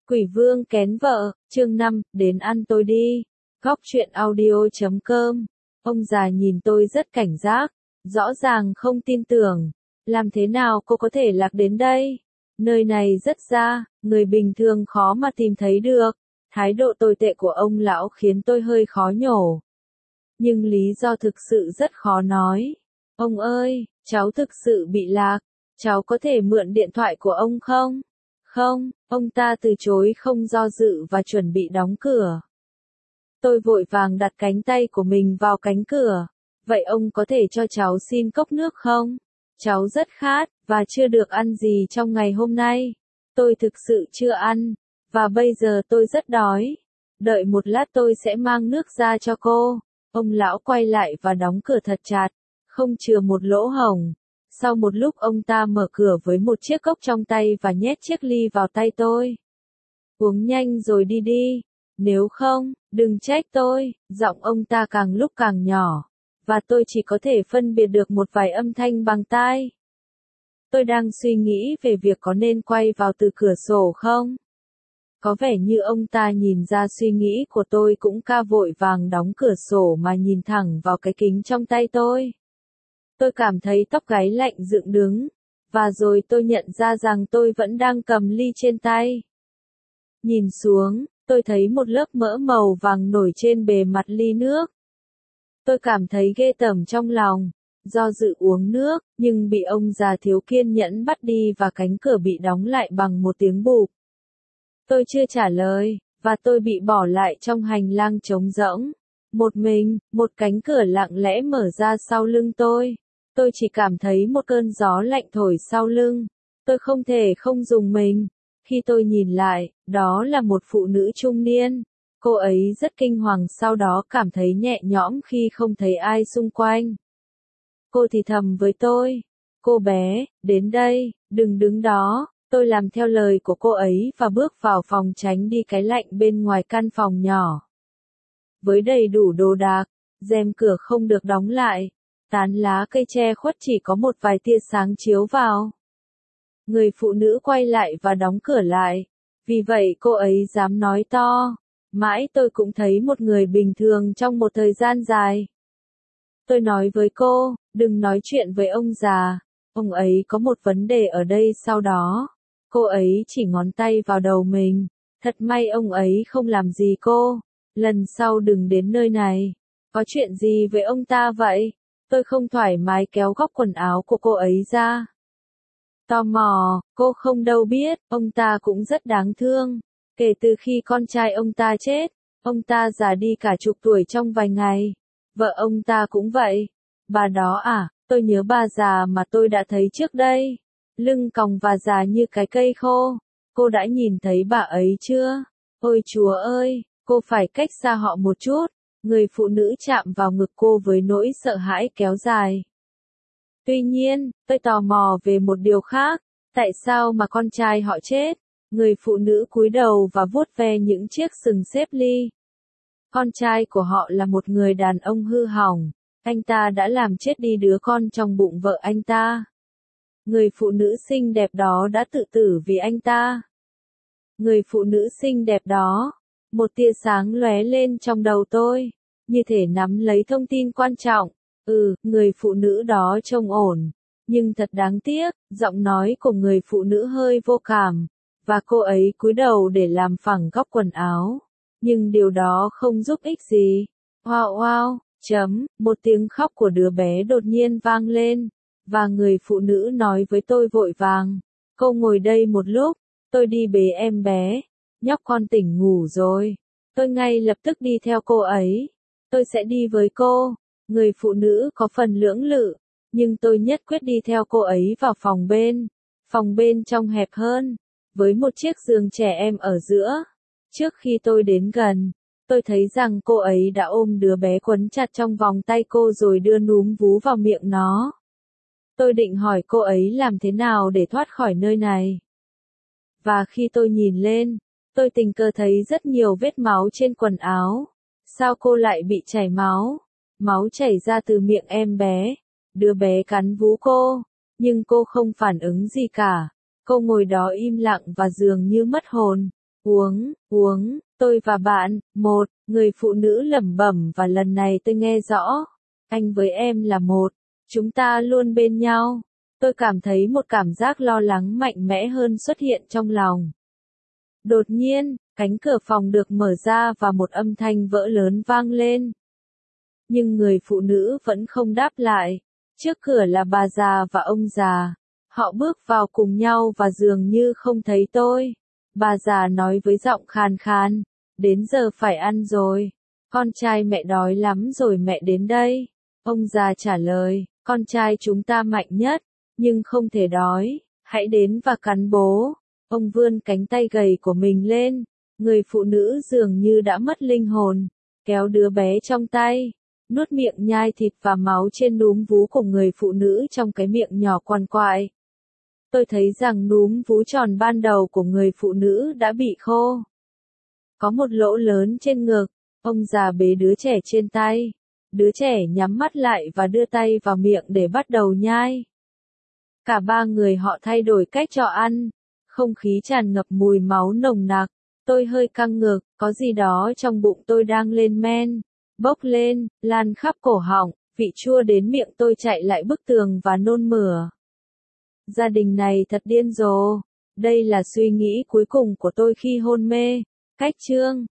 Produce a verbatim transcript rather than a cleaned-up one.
Quỷ vương kén vợ, chương năm, đến ăn tôi đi. Góc truyện audio chấm com. Ông già nhìn tôi rất cảnh giác, rõ ràng không tin tưởng. Làm thế nào cô có thể lạc đến đây? Nơi này rất xa, người bình thường khó mà tìm thấy được. Thái độ tồi tệ của ông lão khiến tôi hơi khó nhổ. Nhưng lý do thực sự rất khó nói. Ông ơi, cháu thực sự bị lạc. Cháu có thể mượn điện thoại của ông không? Không, ông ta từ chối không do dự và chuẩn bị đóng cửa. Tôi vội vàng đặt cánh tay của mình vào cánh cửa. Vậy ông có thể cho cháu xin cốc nước không? Cháu rất khát, và chưa được ăn gì trong ngày hôm nay. Tôi thực sự chưa ăn, và bây giờ tôi rất đói. Đợi một lát tôi sẽ mang nước ra cho cô. Ông lão quay lại và đóng cửa thật chặt, không chừa một lỗ hổng. Sau một lúc ông ta mở cửa với một chiếc cốc trong tay và nhét chiếc ly vào tay tôi. Uống nhanh rồi đi đi, nếu không, đừng trách tôi. Giọng ông ta càng lúc càng nhỏ, và tôi chỉ có thể phân biệt được một vài âm thanh bằng tai. Tôi đang suy nghĩ về việc có nên quay vào từ cửa sổ không? Có vẻ như ông ta nhìn ra suy nghĩ của tôi cũng ca vội vàng đóng cửa sổ mà nhìn thẳng vào cái kính trong tay tôi. Tôi cảm thấy tóc gáy lạnh dựng đứng, và rồi tôi nhận ra rằng tôi vẫn đang cầm ly trên tay. Nhìn xuống, tôi thấy một lớp mỡ màu vàng nổi trên bề mặt ly nước. Tôi cảm thấy ghê tởm trong lòng, do dự uống nước, nhưng bị ông già thiếu kiên nhẫn bắt đi và cánh cửa bị đóng lại bằng một tiếng bụp. Tôi chưa trả lời, và tôi bị bỏ lại trong hành lang trống rỗng. Một mình, một cánh cửa lặng lẽ mở ra sau lưng tôi. Tôi chỉ cảm thấy một cơn gió lạnh thổi sau lưng. Tôi không thể không rùng mình. Khi tôi nhìn lại, đó là một phụ nữ trung niên. Cô ấy rất kinh hoàng, sau đó cảm thấy nhẹ nhõm khi không thấy ai xung quanh. Cô thì thầm với tôi. Cô bé, đến đây, đừng đứng đó. Tôi làm theo lời của cô ấy và bước vào phòng tránh đi cái lạnh bên ngoài căn phòng nhỏ. Với đầy đủ đồ đạc, rèm cửa không được đóng lại. Tán lá cây che khuất, chỉ có một vài tia sáng chiếu vào. Người phụ nữ quay lại và đóng cửa lại. Vì vậy cô ấy dám nói to. Mãi tôi cũng thấy một người bình thường trong một thời gian dài. Tôi nói với cô, đừng nói chuyện với ông già. Ông ấy có một vấn đề ở đây. Sau đó, cô ấy chỉ ngón tay vào đầu mình. Thật may ông ấy không làm gì cô. Lần sau đừng đến nơi này. Có chuyện gì với ông ta vậy? Tôi không thoải mái kéo góc quần áo của cô ấy ra. Tò mò, cô không đâu biết, ông ta cũng rất đáng thương. Kể từ khi con trai ông ta chết, ông ta già đi cả chục tuổi trong vài ngày. Vợ ông ta cũng vậy. Bà đó à, tôi nhớ bà già mà tôi đã thấy trước đây. Lưng còng và già như cái cây khô. Cô đã nhìn thấy bà ấy chưa? Ôi Chúa ơi, cô phải cách xa họ một chút. Người phụ nữ chạm vào ngực cô với nỗi sợ hãi kéo dài. Tuy nhiên, tôi tò mò về một điều khác. Tại sao mà con trai họ chết? Người phụ nữ cúi đầu và vuốt ve những chiếc sừng xếp ly. Con trai của họ là một người đàn ông hư hỏng. Anh ta đã làm chết đi đứa con trong bụng vợ anh ta. Người phụ nữ xinh đẹp đó đã tự tử vì anh ta. Người phụ nữ xinh đẹp đó. Một tia sáng lóe lên trong đầu tôi, như thể nắm lấy thông tin quan trọng. Ừ, người phụ nữ đó trông ổn, nhưng thật đáng tiếc, giọng nói của người phụ nữ hơi vô cảm, và cô ấy cúi đầu để làm phẳng góc quần áo. Nhưng điều đó không giúp ích gì. Wow wow, chấm, một tiếng khóc của đứa bé đột nhiên vang lên, và người phụ nữ nói với tôi vội vàng, cô ngồi đây một lúc, tôi đi bế em bé. Nhóc con tỉnh ngủ rồi. Tôi ngay lập tức đi theo cô ấy. Tôi sẽ đi với cô. Người phụ nữ có phần lưỡng lự, nhưng tôi nhất quyết đi theo cô ấy vào phòng bên. Phòng bên trong hẹp hơn, với một chiếc giường trẻ em ở giữa. Trước khi tôi đến gần, tôi thấy rằng cô ấy đã ôm đứa bé quấn chặt trong vòng tay cô rồi đưa núm vú vào miệng nó. Tôi định hỏi cô ấy làm thế nào để thoát khỏi nơi này. Và khi tôi nhìn lên, tôi tình cờ thấy rất nhiều vết máu trên quần áo. Sao cô lại bị chảy máu? Máu chảy ra từ miệng em bé. Đứa bé cắn vú cô, nhưng cô không phản ứng gì cả. Cô ngồi đó im lặng và dường như mất hồn. Uống, uống, tôi và bạn, một, người phụ nữ lẩm bẩm và lần này tôi nghe rõ. Anh với em là một, chúng ta luôn bên nhau. Tôi cảm thấy một cảm giác lo lắng mạnh mẽ hơn xuất hiện trong lòng. Đột nhiên, cánh cửa phòng được mở ra và một âm thanh vỡ lớn vang lên. Nhưng người phụ nữ vẫn không đáp lại. Trước cửa là bà già và ông già. Họ bước vào cùng nhau và dường như không thấy tôi. Bà già nói với giọng khàn khàn, đến giờ phải ăn rồi. Con trai mẹ đói lắm rồi mẹ đến đây. Ông già trả lời, con trai chúng ta mạnh nhất, nhưng không thể đói, hãy đến và cắn bố. Ông vươn cánh tay gầy của mình lên, người phụ nữ dường như đã mất linh hồn, kéo đứa bé trong tay, nuốt miệng nhai thịt và máu trên núm vú của người phụ nữ trong cái miệng nhỏ quằn quại. Tôi thấy rằng núm vú tròn ban đầu của người phụ nữ đã bị khô. Có một lỗ lớn trên ngực, ông già bế đứa trẻ trên tay. Đứa trẻ nhắm mắt lại và đưa tay vào miệng để bắt đầu nhai. Cả ba người họ thay đổi cách cho ăn. Không khí tràn ngập mùi máu nồng nặc. Tôi hơi căng ngực, có gì đó trong bụng tôi đang lên men. Bốc lên, lan khắp cổ họng, vị chua đến miệng tôi chạy lại bức tường và nôn mửa. Gia đình này thật điên rồ. Đây là suy nghĩ cuối cùng của tôi khi hôn mê. Cách chương